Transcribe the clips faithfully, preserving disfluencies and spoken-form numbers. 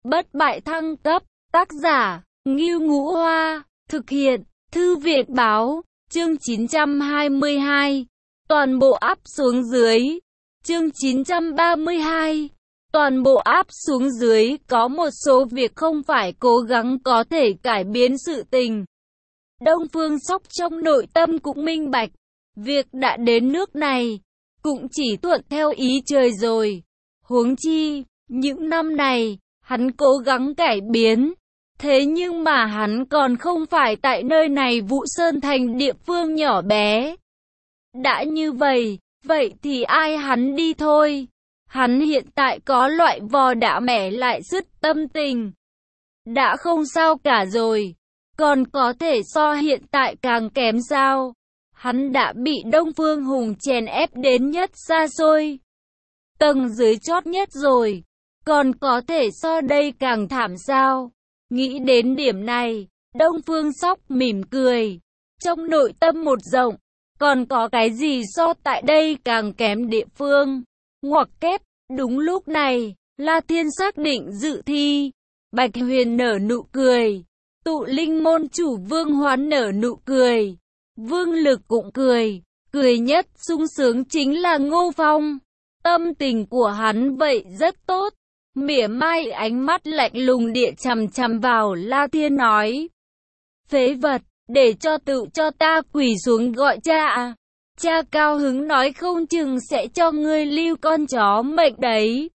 Bất bại thăng cấp, tác giả, Ngưu Ngũ Hoa, thực hiện, Thư viện Báo, chương chín trăm hai mươi hai, toàn bộ áp xuống dưới, chương chín trăm ba mươi hai, toàn bộ áp xuống dưới, có một số việc không phải cố gắng có thể cải biến sự tình. Đông Phương Sóc trong nội tâm cũng minh bạch, việc đã đến nước này, cũng chỉ thuận theo ý trời rồi. Huống chi, những năm này, hắn cố gắng cải biến. Thế nhưng mà hắn còn không phải tại nơi này Vũ Sơn Thành địa phương nhỏ bé. Đã như vậy, vậy thì ai hắn đi thôi. Hắn hiện tại có loại vò đã mẻ lại dứt tâm tình. Đã không sao cả rồi, còn có thể so hiện tại càng kém sao. Hắn đã bị Đông Phương Hùng chèn ép đến nhất xa xôi, tầng dưới chót nhất rồi, còn có thể so đây càng thảm sao. Nghĩ đến điểm này, Đông Phương Sóc mỉm cười, trong nội tâm một rộng, còn có cái gì so tại đây càng kém địa phương. Ngoặc kép, đúng lúc này, La Thiên xác định dự thi. Bạch Huyền nở nụ cười, Tụ Linh môn chủ Vương Hoán nở nụ cười, Vương Lực cũng cười, cười nhất sung sướng chính là Ngô Phong. Tâm tình của hắn vậy rất tốt. Mỉa mai ánh mắt lạnh lùng địa chằm chằm vào La Thiên nói: phế vật, để cho tự cho ta quỳ xuống gọi cha à. Cha cao hứng nói không chừng sẽ cho ngươi lưu con chó mệnh đấy.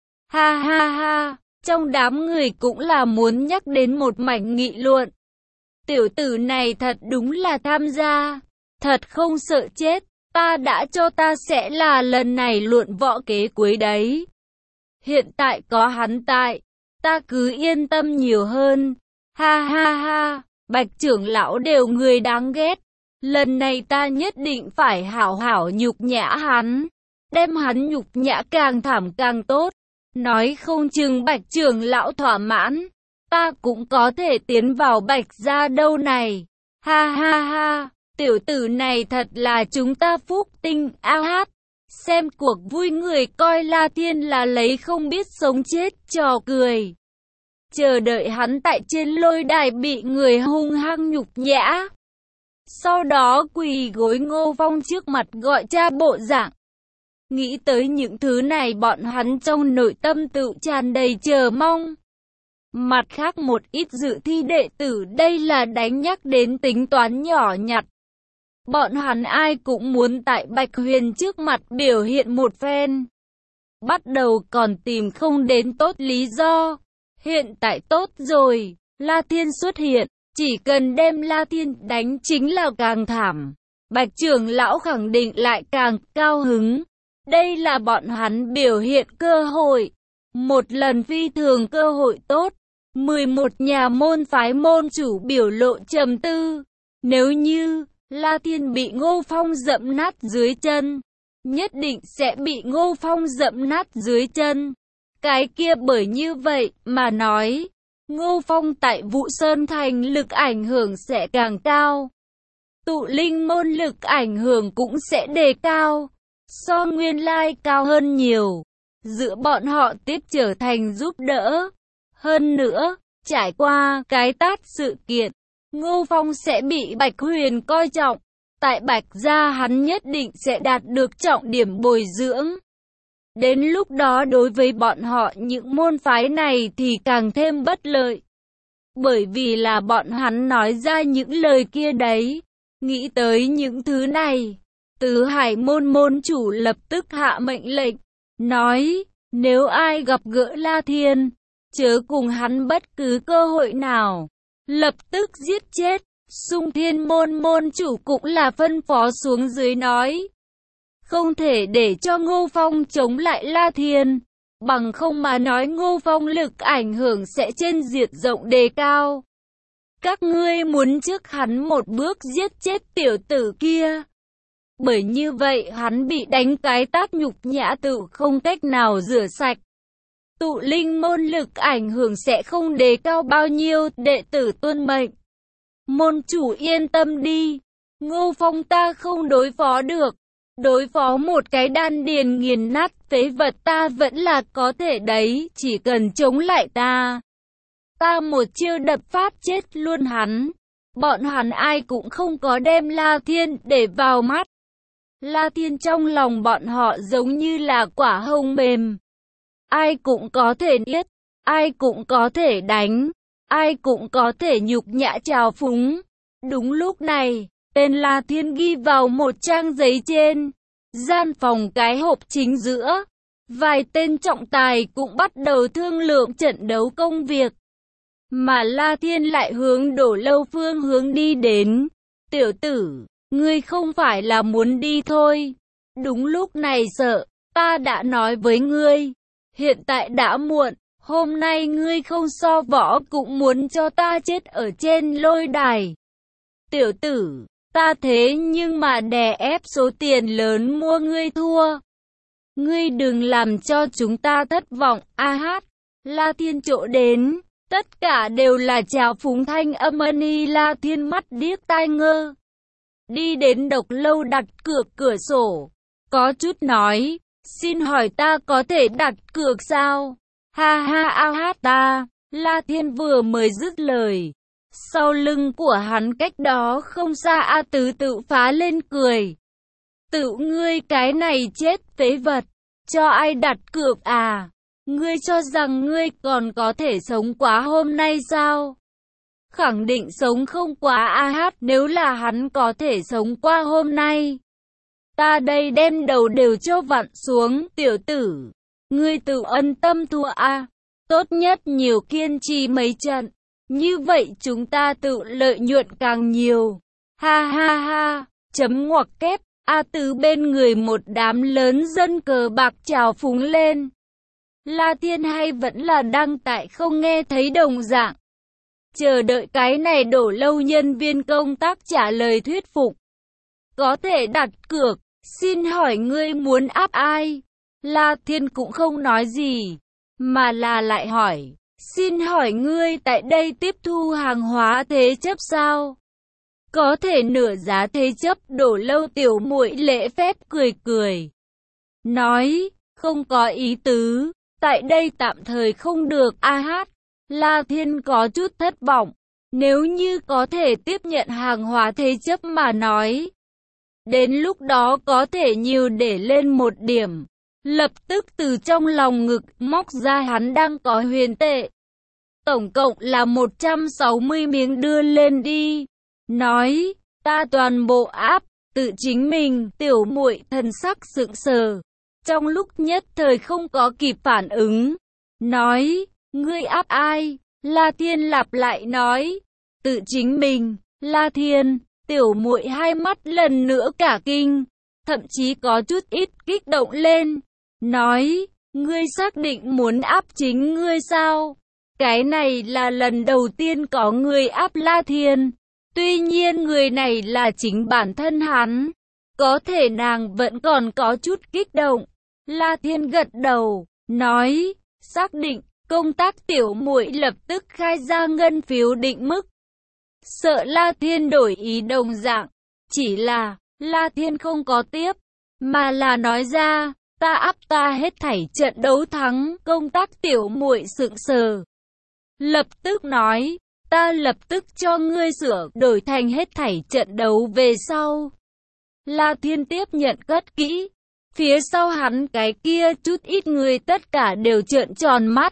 Ha ha ha, trong đám người cũng là muốn nhắc đến một mảnh nghị luận. Tiểu tử này thật đúng là tham gia, thật không sợ chết, ta đã cho ta sẽ là lần này luận võ kế cuối đấy. Hiện tại có hắn tại, ta cứ yên tâm nhiều hơn. Ha ha ha, Bạch trưởng lão đều người đáng ghét. Lần này ta nhất định phải hảo hảo nhục nhã hắn, đem hắn nhục nhã càng thảm càng tốt. Nói không chừng Bạch trưởng lão thỏa mãn, ta cũng có thể tiến vào Bạch gia đâu này. Ha ha ha, tiểu tử này thật là chúng ta phúc tinh a hát. Xem cuộc vui người coi La Thiên là lấy không biết sống chết trò cười. Chờ đợi hắn tại trên lôi đài bị người hung hăng nhục nhã. Sau đó quỳ gối Ngô Phong trước mặt gọi cha bộ dạng. Nghĩ tới những thứ này bọn hắn trong nội tâm tự tràn đầy chờ mong. Mặt khác một ít dự thi đệ tử đây là đánh nhắc đến tính toán nhỏ nhặt. Bọn hắn ai cũng muốn tại Bạch Huyền trước mặt biểu hiện một phen. Bắt đầu còn tìm không đến tốt lý do. Hiện tại tốt rồi, La Thiên xuất hiện, chỉ cần đem La Thiên đánh chính là càng thảm. Bạch trưởng lão khẳng định lại càng cao hứng. Đây là bọn hắn biểu hiện cơ hội. Một lần phi thường cơ hội tốt. mười một nhà môn phái môn chủ biểu lộ trầm tư. Nếu như La Thiên bị Ngô Phong dẫm nát dưới chân, nhất định sẽ bị Ngô Phong dẫm nát dưới chân. Cái kia bởi như vậy mà nói, Ngô Phong tại Vũ Sơn Thành lực ảnh hưởng sẽ càng cao. Tụ Linh môn lực ảnh hưởng cũng sẽ đề cao, so nguyên lai cao hơn nhiều. Giữa bọn họ tiếp trở thành giúp đỡ. Hơn nữa, trải qua cái tát sự kiện, Ngô Phong sẽ bị Bạch Huyền coi trọng. Tại Bạch gia hắn nhất định sẽ đạt được trọng điểm bồi dưỡng. Đến lúc đó đối với bọn họ những môn phái này thì càng thêm bất lợi. Bởi vì là bọn hắn nói ra những lời kia đấy. Nghĩ tới những thứ này, Tứ Hải môn môn chủ lập tức hạ mệnh lệnh, nói nếu ai gặp gỡ La Thiên, chớ cùng hắn bất cứ cơ hội nào, lập tức giết chết. Xung Thiên môn môn chủ cũng là phân phó xuống dưới nói, không thể để cho Ngô Phong chống lại La Thiên, bằng không mà nói Ngô Phong lực ảnh hưởng sẽ trên diệt rộng đề cao. Các ngươi muốn trước hắn một bước giết chết tiểu tử kia. Bởi như vậy hắn bị đánh cái tát nhục nhã tự không cách nào rửa sạch. Tụ Linh môn lực ảnh hưởng sẽ không đề cao bao nhiêu, đệ tử tuân mệnh. Môn chủ yên tâm đi, Ngô Phong ta không đối phó được. Đối phó một cái đan điền nghiền nát phế vật ta vẫn là có thể đấy, chỉ cần chống lại ta. Ta một chiêu đập phát chết luôn hắn. Bọn hắn ai cũng không có đem La Thiên để vào mắt. La Thiên trong lòng bọn họ giống như là quả hồng mềm. Ai cũng có thể niết, ai cũng có thể đánh, ai cũng có thể nhục nhã trào phúng. Đúng lúc này, tên La Thiên ghi vào một trang giấy trên gian phòng cái hộp chính giữa. Vài tên trọng tài cũng bắt đầu thương lượng trận đấu công việc. Mà La Thiên lại hướng Đổ Lâu phương hướng đi đến. Tiểu tử, ngươi không phải là muốn đi thôi. Đúng lúc này sợ, ta đã nói với ngươi. Hiện tại đã muộn, hôm nay ngươi không so võ cũng muốn cho ta chết ở trên lôi đài. Tiểu tử, ta thế nhưng mà đè ép số tiền lớn mua ngươi thua. Ngươi đừng làm cho chúng ta thất vọng. A hát, La Thiên chỗ đến, tất cả đều là trào phúng thanh âm. Ân La Thiên mắt điếc tai ngơ. Đi đến Độc Lâu đặt cược cửa sổ, có chút nói, xin hỏi ta có thể đặt cược sao? Ha ha a hát ta. La Thiên vừa mới dứt lời, sau lưng của hắn cách đó không xa A Tứ tự phá lên cười. Tự ngươi cái này chết phế vật, cho ai đặt cược à? Ngươi cho rằng ngươi còn có thể sống quá hôm nay sao? Khẳng định sống không quá. A hát, nếu là hắn có thể sống qua hôm nay, ta đây đem đầu đều cho vặn xuống. Tiểu tử, ngươi tự ân tâm thua a. Tốt nhất nhiều kiên trì mấy trận, như vậy chúng ta tự lợi nhuận càng nhiều. Ha ha ha, chấm ngoặc kép. A Tứ bên người một đám lớn dân cờ bạc trào phúng lên. La Thiên hay vẫn là đang tại không nghe thấy đồng dạng. Chờ đợi cái này Đổ Lâu nhân viên công tác trả lời thuyết phục. Có thể đặt cược, xin hỏi ngươi muốn áp ai? La Thiên cũng không nói gì, mà là lại hỏi, xin hỏi ngươi tại đây tiếp thu hàng hóa thế chấp sao? Có thể nửa giá thế chấp. Đổ Lâu tiểu muội lễ phép cười cười, nói, không có ý tứ, tại đây tạm thời không được. A hát, La Thiên có chút thất vọng, nếu như có thể tiếp nhận hàng hóa thế chấp mà nói, đến lúc đó có thể nhiều để lên một điểm. Lập tức từ trong lòng ngực móc ra hắn đang có huyền tệ, tổng cộng là một trăm sáu mươi miếng đưa lên đi. Nói, ta toàn bộ áp, tự chính mình. Tiểu muội thần sắc sững sờ, trong lúc nhất thời không có kịp phản ứng. Nói, ngươi áp ai? La Thiên lặp lại nói, tự chính mình. La Thiên, tiểu muội hai mắt lần nữa cả kinh, thậm chí có chút ít kích động lên. Nói, ngươi xác định muốn áp chính ngươi sao? Cái này là lần đầu tiên có người áp La Thiên. Tuy nhiên người này là chính bản thân hắn, có thể nàng vẫn còn có chút kích động. La Thiên gật đầu, nói, xác định. Công tác tiểu muội lập tức khai ra ngân phiếu định mức. Sợ La Thiên đổi ý đồng dạng, chỉ là La Thiên không có tiếp, mà là nói ra, ta áp ta hết thảy trận đấu thắng. Công tác tiểu muội sững sờ, lập tức nói, ta lập tức cho ngươi sửa đổi thành hết thảy trận đấu về sau. La Thiên tiếp nhận cất kỹ, phía sau hắn cái kia chút ít người tất cả đều trợn tròn mắt,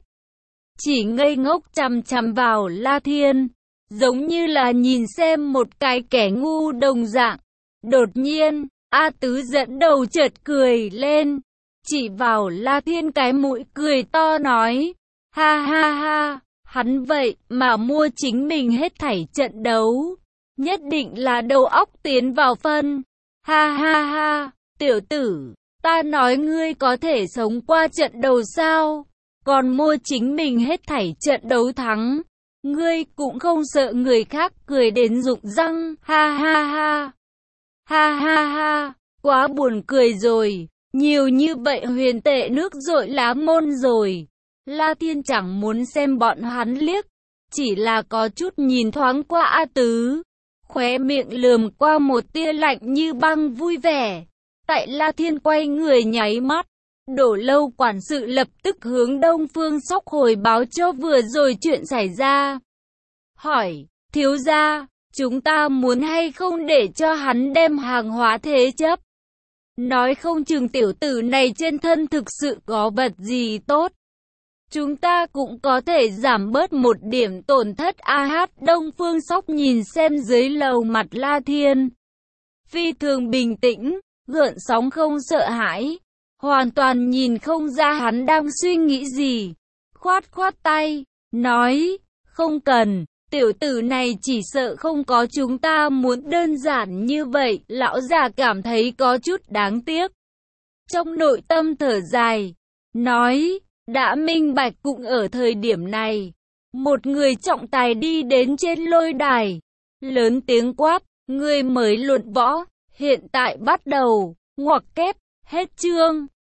chỉ ngây ngốc chằm chằm vào La Thiên, giống như là nhìn xem một cái kẻ ngu đồng dạng. Đột nhiên, A Tứ dẫn đầu chợt cười lên, chỉ vào La Thiên cái mũi cười to nói, ha ha ha, hắn vậy mà mua chính mình hết thảy trận đấu, nhất định là đầu óc tiến vào phân. Ha ha ha, tiểu tử, ta nói ngươi có thể sống qua trận đầu sao? Còn mua chính mình hết thảy trận đấu thắng, ngươi cũng không sợ người khác cười đến rụng răng. Ha ha ha, ha ha ha, quá buồn cười rồi, nhiều như vậy huyền tệ nước dội lá môn rồi. La Thiên chẳng muốn xem bọn hắn liếc, chỉ là có chút nhìn thoáng qua A Tứ, khóe miệng lườm qua một tia lạnh như băng vui vẻ. Tại La Thiên quay người nháy mắt, Đổ Lâu quản sự lập tức hướng Đông Phương Sóc hồi báo cho vừa rồi chuyện xảy ra. Hỏi, thiếu gia, chúng ta muốn hay không để cho hắn đem hàng hóa thế chấp? Nói không chừng tiểu tử này trên thân thực sự có vật gì tốt. Chúng ta cũng có thể giảm bớt một điểm tổn thất. A hát Đông Phương Sóc nhìn xem dưới lầu mặt La Thiên. Phi thường bình tĩnh, gợn sóng không sợ hãi. Hoàn toàn nhìn không ra hắn đang suy nghĩ gì. Khoát khoát tay, nói, không cần, tiểu tử này chỉ sợ không có chúng ta muốn đơn giản như vậy. Lão già cảm thấy có chút đáng tiếc. Trong nội tâm thở dài, nói, đã minh bạch cũng ở thời điểm này. Một người trọng tài đi đến trên lôi đài, lớn tiếng quát, người mới luận võ, hiện tại bắt đầu, ngoặc kép, hết chương.